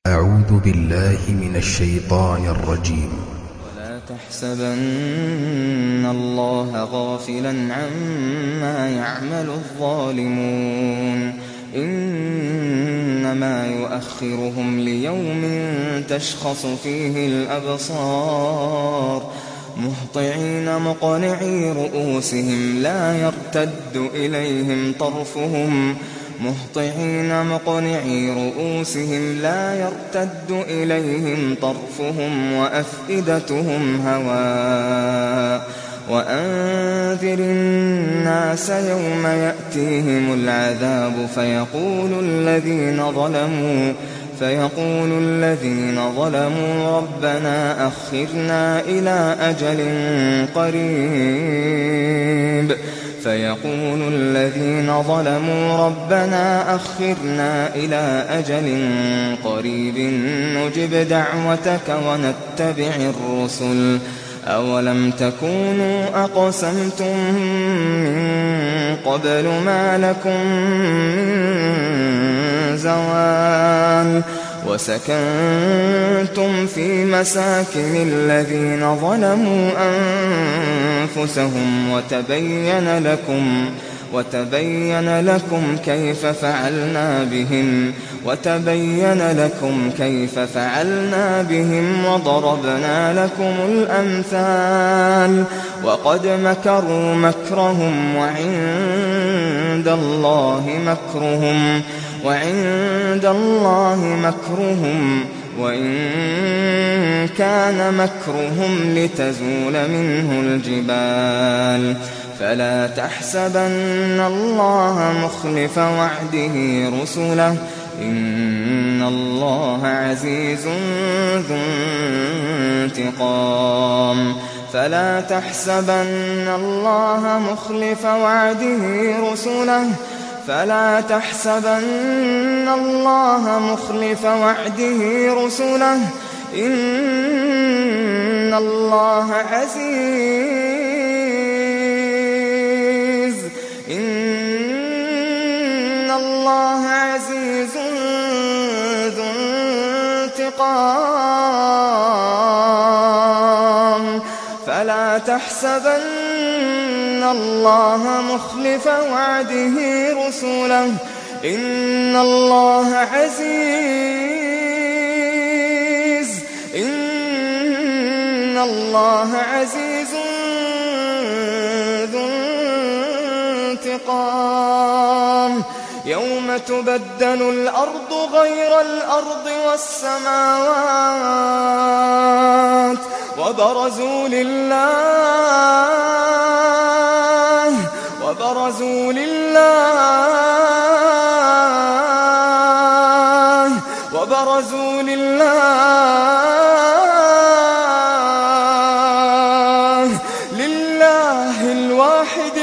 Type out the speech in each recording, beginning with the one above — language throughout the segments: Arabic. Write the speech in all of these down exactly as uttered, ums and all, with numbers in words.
أعوذ بالله من الشيطان الرجيم. ولا تحسبن الله غافلا عما يعمل الظالمون إنما يؤخرهم ليوم تشخص فيه الأبصار مهطعين مقنعي رؤوسهم لا يرتد إليهم طرفهم مهطعين مقنعي رؤوسهم لا يرتد إليهم طرفهم وأفئدتهم هواء وأنذر الناس يوم يأتيهم العذاب فيقول الذين ظلموا فيقول الذين ظلموا ربنا أخرنا إلى أجل قريب فيقول الذين ظلموا ربنا أخرنا إلى أجل قريب نجب دعوتك ونتبع الرسل أولم تكونوا أقسمتم من قبل ما لكم من زوال وسكنتم في مساكن الذين ظلموا أنفسهم وتبين لكم وتبين لكم كيف فعلنا بهم وتبين لكم كيف فعلنا بهم وضربنا لكم الأمثال وقد مكروا مكرهم وعند الله مكرهم وعند الله مكرهم وإن كان مكرهم لتزول منه الجبال فلا تحسبن الله مخلف وعده رسله إن الله عزيز ذو انتقام فلا تحسبن الله مخلف وعده رسله فلا تحسبن الله مخلف وعده رسله إن الله عزيز إن الله عزيز ذو انتقام فلا تحسبن الله مخلف وعده رسله إن الله عزيز إن الله عزيز ذو انتقام يوم تبدل الأرض غير الأرض والسماوات وبرزوا لله وبرزوا لله وبرزوا لله لله الواحد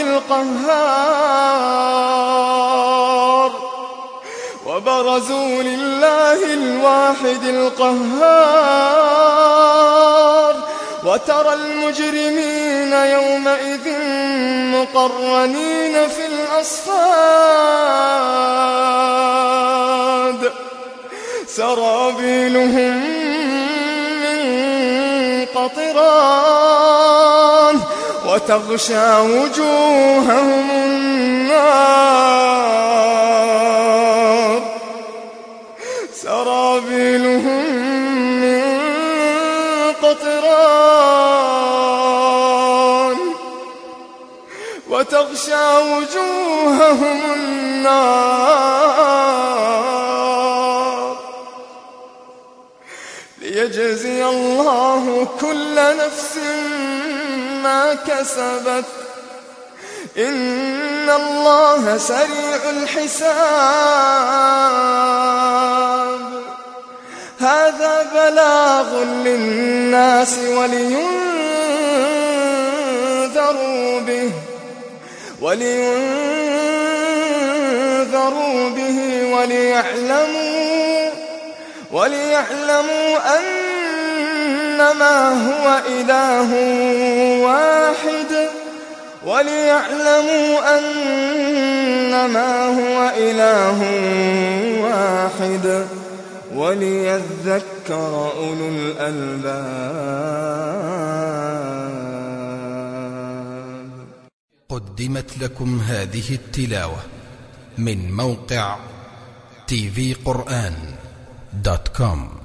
القهار وبرزوا لله الواحد القهار وترى المجرمين يومئذ مقرنين في الأصفاد سرابيلهم من قطران وتغشى وجوههم النار سرابيلهم من قطران وتغشى وجوههم النار ليجزي الله كل نفس ما كسبت إن الله سريع الحساب هذا بلاغ للناس ولينذروا به ولينذروا به وليعلموا وليعلموا أنما هو إله واحد وليعلموا أنما هو إله واحد وليذكر أولو الألباب. قدمت لكم هذه التلاوة من موقع تي في قرآن دوت كوم.